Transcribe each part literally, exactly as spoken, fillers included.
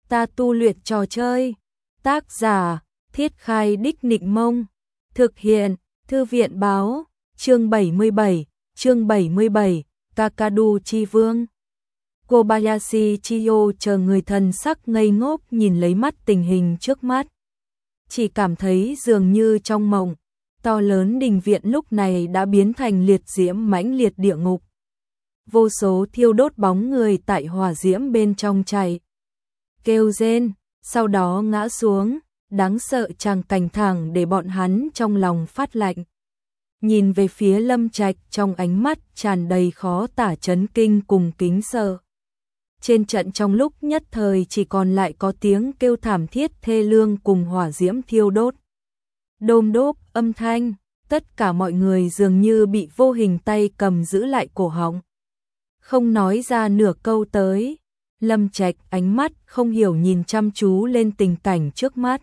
ta tu luyện trò chơi. Tác giả, Thiết Khai Đích Nịnh Mông. Thực hiện, Thư viện báo, chương bảy mươi bảy, chương bảy mươi bảy, Kakadu Chi Vương. Kobayashi Chiyo chờ người thần sắc ngây ngốc nhìn lấy mắt tình hình trước mắt. Chỉ cảm thấy dường như trong mộng, to lớn đình viện lúc này đã biến thành liệt diễm mãnh liệt địa ngục. Vô số thiêu đốt bóng người tại hỏa diễm bên trong chạy, kêu rên, sau đó ngã xuống, đáng sợ tràng cảnh thẳng để bọn hắn trong lòng phát lạnh. Nhìn về phía Lâm Trạch trong ánh mắt tràn đầy khó tả chấn kinh cùng kính sợ. Trên trận trong lúc nhất thời chỉ còn lại có tiếng kêu thảm thiết thê lương cùng hỏa diễm thiêu đốt. Đôm đốp âm thanh, tất cả mọi người dường như bị vô hình tay cầm giữ lại cổ họng. Không nói ra nửa câu tới, Lâm Trạch ánh mắt không hiểu nhìn chăm chú lên tình cảnh trước mắt.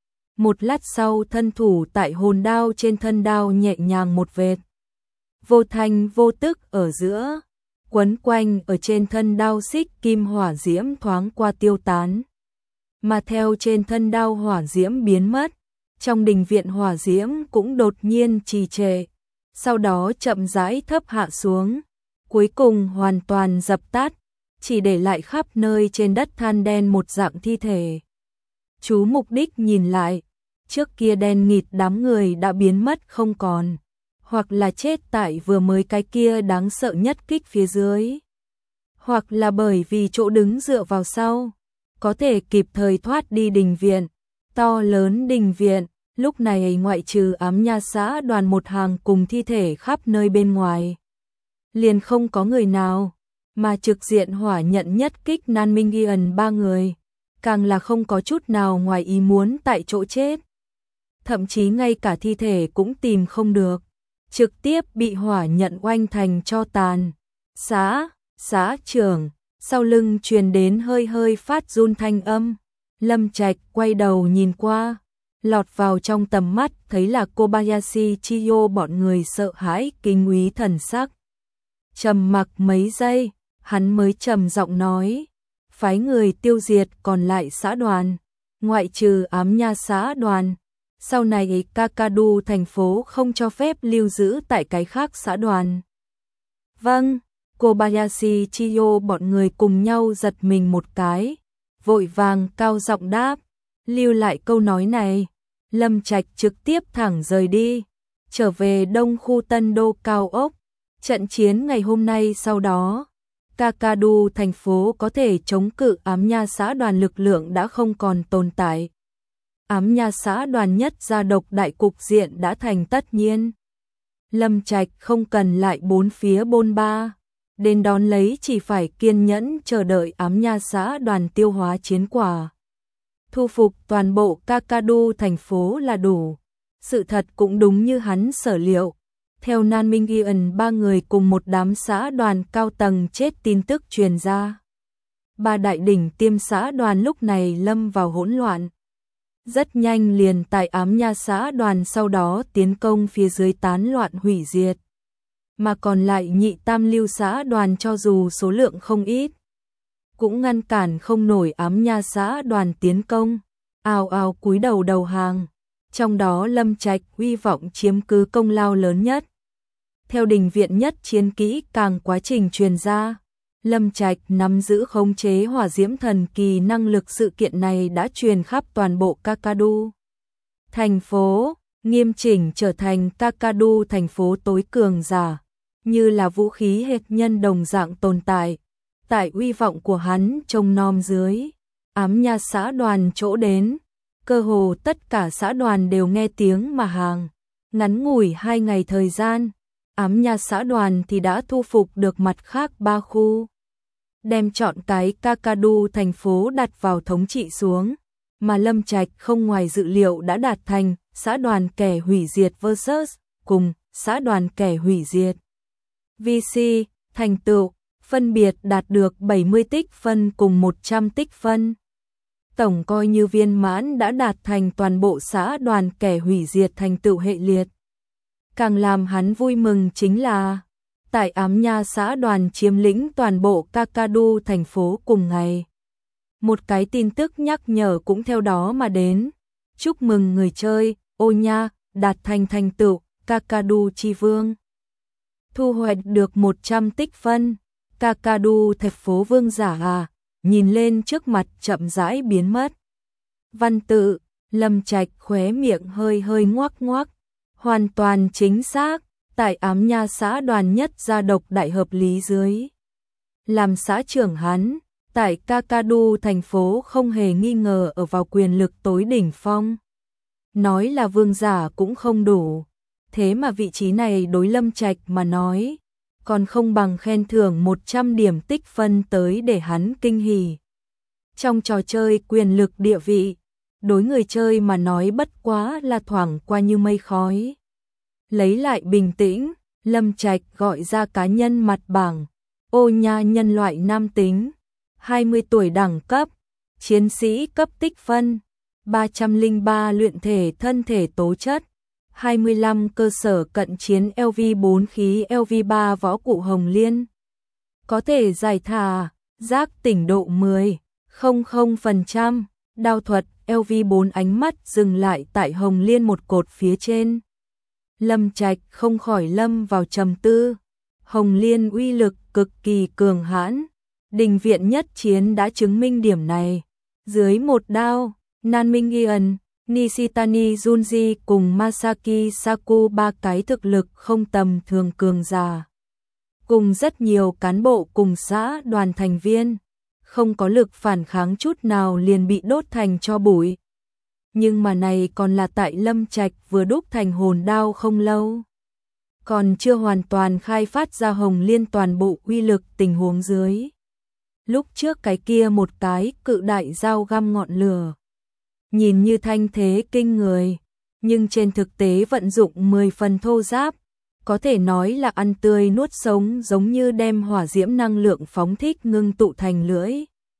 Một lát sau thân thủ tại hồn đao trên thân đao nhẹ nhàng một vệt. Vô thanh vô tức ở giữa, quấn quanh ở trên thân đao xích kim hỏa diễm thoáng qua tiêu tán. Mà theo trên thân đao hỏa diễm biến mất, trong đình viện hỏa diễm cũng đột nhiên trì trệ, sau đó chậm rãi thấp hạ xuống, cuối cùng hoàn toàn dập tắt, chỉ để lại khắp nơi trên đất than đen một dạng thi thể. Chú mục đích nhìn lại, trước kia đen nghịt đám người đã biến mất không còn, hoặc là chết tại vừa mới cái kia đáng sợ nhất kích phía dưới, hoặc là bởi vì chỗ đứng dựa vào sau, có thể kịp thời thoát đi đình viện. To lớn đình viện, lúc này ngoại trừ ám nha xã đoàn một hàng cùng thi thể khắp nơi bên ngoài, liền không có người nào, mà trực diện hỏa nhận nhất kích Nan Minh Gion ba người, càng là không có chút nào ngoài ý muốn tại chỗ chết. Thậm chí ngay cả thi thể cũng tìm không được, trực tiếp bị hỏa nhận oanh thành tro tàn. Xã, xã trưởng, sau lưng truyền đến hơi hơi phát run thanh âm. Lâm Trạch quay đầu nhìn qua, lọt vào trong tầm mắt thấy là Kobayashi Chiyo bọn người sợ hãi kinh úy thần sắc. Trầm mặc mấy giây, hắn mới trầm giọng nói, phái người tiêu diệt còn lại xã đoàn, ngoại trừ ám nha xã đoàn. Sau này Kakadu thành phố không cho phép lưu giữ tại cái khác xã đoàn. Vâng, Kobayashi Chiyo bọn người cùng nhau giật mình một cái, vội vàng cao giọng đáp, lưu lại câu nói này. Lâm Trạch trực tiếp thẳng rời đi, trở về đông khu Tân Đô cao ốc. Trận chiến ngày hôm nay sau đó, Kakadu thành phố có thể chống cự ám nha xã đoàn lực lượng đã không còn tồn tại. Ám nha xã đoàn nhất gia độc đại cục diện đã thành tất nhiên. Lâm Trạch không cần lại bốn phía bôn ba, đến đón lấy chỉ phải kiên nhẫn chờ đợi ám nha xã đoàn tiêu hóa chiến quả. Thu phục toàn bộ Kakadu thành phố là đủ. Sự thật cũng đúng như hắn sở liệu. Theo Nan Minh Gion ba người cùng một đám xã đoàn cao tầng chết tin tức truyền ra. Ba đại đỉnh tiêm xã đoàn lúc này lâm vào hỗn loạn. Rất nhanh liền tại ám nha xã đoàn sau đó tiến công phía dưới tán loạn hủy diệt. Mà còn lại nhị tam lưu xã đoàn cho dù số lượng không ít, cũng ngăn cản không nổi ám nha xã đoàn tiến công, ào ào cúi đầu đầu hàng. Trong đó Lâm Trạch hy vọng chiếm cứ công lao lớn nhất. Theo đình viện nhất chiến kỹ càng quá trình truyền ra, Lâm Trạch nắm giữ khống chế hỏa diễm thần kỳ năng lực, sự kiện này đã truyền khắp toàn bộ Kakadu thành phố, nghiêm chỉnh trở thành Kakadu thành phố tối cường giả, như là vũ khí hệt nhân đồng dạng tồn tại. Tại uy vọng của hắn trông nom dưới, ám nha xã đoàn chỗ đến, cơ hồ tất cả xã đoàn đều nghe tiếng mà hàng. Ngắn ngủi hai ngày thời gian, ám nha xã đoàn thì đã thu phục được mặt khác ba khu, đem chọn cái Kakadu thành phố đặt vào thống trị xuống, mà Lâm Trạch không ngoài dự liệu đã đạt thành xã đoàn kẻ hủy diệt versus cùng xã đoàn kẻ hủy diệt. vê xê, thành tựu, phân biệt đạt được bảy mươi tích phân cùng một trăm tích phân. Tổng coi như viên mãn đã đạt thành toàn bộ xã đoàn kẻ hủy diệt thành tựu hệ liệt. Càng làm hắn vui mừng chính là, tại ám nha xã đoàn chiếm lĩnh toàn bộ Kakadu thành phố cùng ngày. Một cái tin tức nhắc nhở cũng theo đó mà đến. Chúc mừng người chơi, ô nha, đạt thành thành tựu, Kakadu Chi Vương. Thu hoạch được một trăm tích phân. Kakadu thành phố vương giả à, nhìn lên trước mặt chậm rãi biến mất. Văn tự, Lâm Trạch khóe miệng hơi hơi ngoác ngoác. Hoàn toàn chính xác, tại Ám Nha xã đoàn nhất gia độc đại hợp lý dưới. Làm xã trưởng hắn, tại Kakadu thành phố không hề nghi ngờ ở vào quyền lực tối đỉnh phong. Nói là vương giả cũng không đủ, thế mà vị trí này đối Lâm Trạch mà nói, còn không bằng khen thưởng một trăm điểm tích phân tới để hắn kinh hỉ. Trong trò chơi quyền lực địa vị, đối người chơi mà nói bất quá là thoảng qua như mây khói. Lấy lại bình tĩnh, Lâm Trạch gọi ra cá nhân mặt bảng, ô nha nhân loại nam tính, hai mươi tuổi đẳng cấp, chiến sĩ cấp tích phân, ba trăm lẻ ba luyện thể thân thể tố chất, hai mươi lăm cơ sở cận chiến L V bốn khí L V ba võ cụ Hồng Liên. Có thể giải thả, giác tỉnh độ mười phẩy phần trăm, đao thuật L V bốn ánh mắt dừng lại tại Hồng Liên một cột phía trên. Lâm Trạch không khỏi lâm vào trầm tư. Hồng Liên uy lực cực kỳ cường hãn, đình viện nhất chiến đã chứng minh điểm này. Dưới một đao, Nan Minh Ian, Nishitani Junji cùng Masaki Saku ba cái thực lực không tầm thường cường giả. Cùng rất nhiều cán bộ cùng xã đoàn thành viên, không có lực phản kháng chút nào liền bị đốt thành tro bụi. Nhưng mà này còn là tại Lâm Trạch vừa đúc thành hồn đao không lâu. Còn chưa hoàn toàn khai phát ra Hồng Liên toàn bộ uy lực tình huống dưới. Lúc trước cái kia một cái cự đại dao găm ngọn lửa. Nhìn như thanh thế kinh người, nhưng trên thực tế vận dụng mười phần thô giáp. Có thể nói là ăn tươi nuốt sống, giống như đem hỏa diễm năng lượng phóng thích ngưng tụ thành lưỡi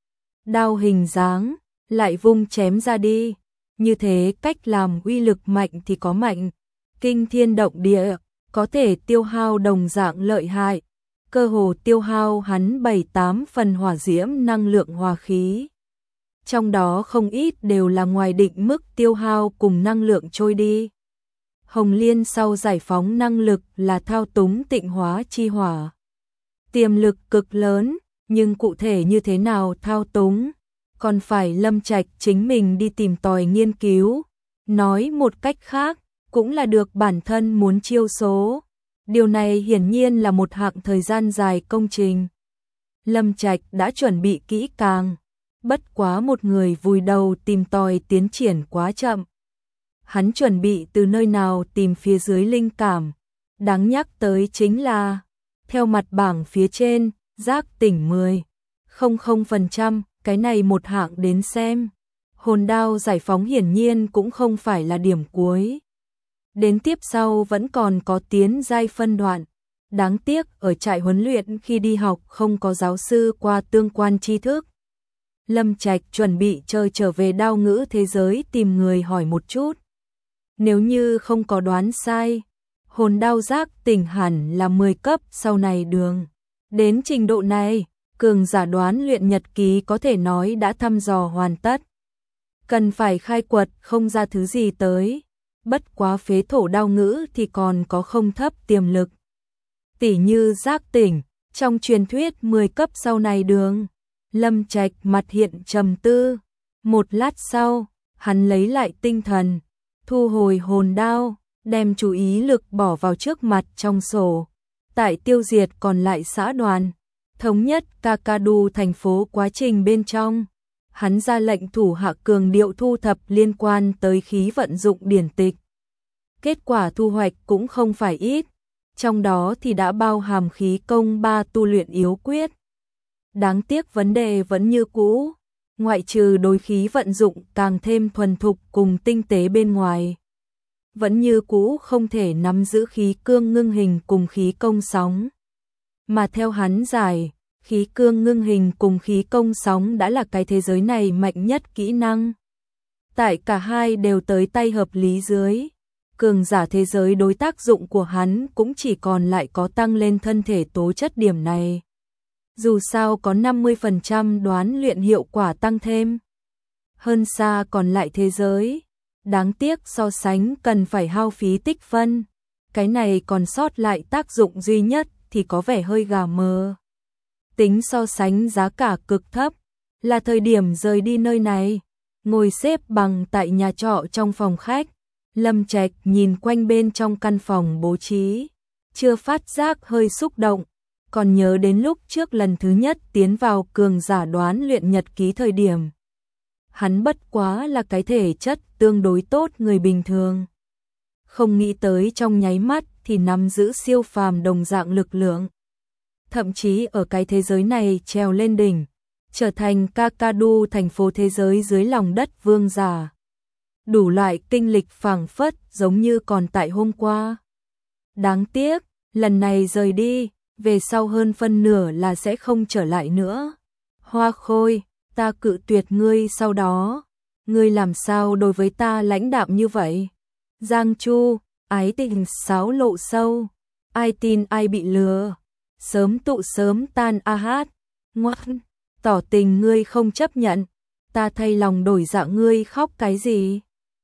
đao hình dáng, lại vung chém ra đi. Như thế cách làm uy lực mạnh thì có mạnh, kinh thiên động địa, có thể tiêu hao đồng dạng lợi hại, cơ hồ tiêu hao hắn bảy tám phần hỏa diễm năng lượng hòa khí. Trong đó không ít đều là ngoài định mức tiêu hao cùng năng lượng trôi đi. Hồng Liên sau giải phóng năng lực là thao túng tịnh hóa chi hỏa. Tiềm lực cực lớn, nhưng cụ thể như thế nào thao túng, còn phải Lâm Trạch chính mình đi tìm tòi nghiên cứu. Nói một cách khác, cũng là được bản thân muốn chiêu số. Điều này hiển nhiên là một hạng thời gian dài công trình. Lâm Trạch đã chuẩn bị kỹ càng, bất quá một người vùi đầu tìm tòi tiến triển quá chậm. Hắn chuẩn bị từ nơi nào tìm phía dưới linh cảm. Đáng nhắc tới chính là, theo mặt bảng phía trên, giác tỉnh mười phẩy phần trăm, cái này một hạng đến xem. Hồn đao giải phóng hiển nhiên cũng không phải là điểm cuối. Đến tiếp sau vẫn còn có tiến giai phân đoạn. Đáng tiếc ở trại huấn luyện khi đi học không có giáo sư qua tương quan tri thức. Lâm Trạch chuẩn bị chơi trở về đao ngữ thế giới tìm người hỏi một chút. Nếu như không có đoán sai, hồn đao giác tỉnh hẳn là mười cấp sau này đường. Đến trình độ này, cường giả đoán luyện nhật ký có thể nói đã thăm dò hoàn tất. Cần phải khai quật không ra thứ gì tới. Bất quá phế thổ đao ngữ thì còn có không thấp tiềm lực. Tỉ như giác tỉnh, trong truyền thuyết mười cấp sau này đường. Lâm Trạch mặt hiện trầm tư. Một lát sau, hắn lấy lại tinh thần, thu hồi hồn đao, đem chú ý lực bỏ vào trước mặt trong sổ. Tại tiêu diệt còn lại xã đoàn, thống nhất Kakadu thành phố quá trình bên trong. Hắn ra lệnh thủ hạ cường điệu thu thập liên quan tới khí vận dụng điển tịch. Kết quả thu hoạch cũng không phải ít, trong đó thì đã bao hàm khí công ba tu luyện yếu quyết. Đáng tiếc vấn đề vẫn như cũ, ngoại trừ đối khí vận dụng càng thêm thuần thục cùng tinh tế bên ngoài. Vẫn như cũ không thể nắm giữ khí cương ngưng hình cùng khí công sóng. Mà theo hắn giải, khí cương ngưng hình cùng khí công sóng đã là cái thế giới này mạnh nhất kỹ năng. Tại cả hai đều tới tay hợp lý dưới, cường giả thế giới đối tác dụng của hắn cũng chỉ còn lại có tăng lên thân thể tố chất điểm này. Dù sao có năm mươi phần trăm đoán luyện hiệu quả tăng thêm. Hơn xa còn lại thế giới. Đáng tiếc so sánh cần phải hao phí tích phân. Cái này còn sót lại tác dụng duy nhất thì có vẻ hơi gà mờ. Tính so sánh giá cả cực thấp. Là thời điểm rời đi nơi này. Ngồi xếp bằng tại nhà trọ trong phòng khách. Lâm Trạch nhìn quanh bên trong căn phòng bố trí. Chưa phát giác hơi xúc động. Còn nhớ đến lúc trước lần thứ nhất tiến vào cường giả đoán luyện nhật ký thời điểm. Hắn bất quá là cái thể chất tương đối tốt người bình thường. Không nghĩ tới trong nháy mắt thì nắm giữ siêu phàm đồng dạng lực lượng. Thậm chí ở cái thế giới này trèo lên đỉnh, trở thành Kakadu thành phố thế giới dưới lòng đất vương giả. Đủ loại kinh lịch phảng phất giống như còn tại hôm qua. Đáng tiếc, lần này rời đi, về sau hơn phân nửa là sẽ không trở lại nữa. Hoa Khôi, ta cự tuyệt ngươi sau đó. Ngươi làm sao đối với ta lãnh đạm như vậy? Giang Chu, ái tình sáo lộ sâu. Ai tin ai bị lừa. Sớm tụ sớm tan a hát. Ngoan, tỏ tình ngươi không chấp nhận. Ta thay lòng đổi dạ ngươi khóc cái gì?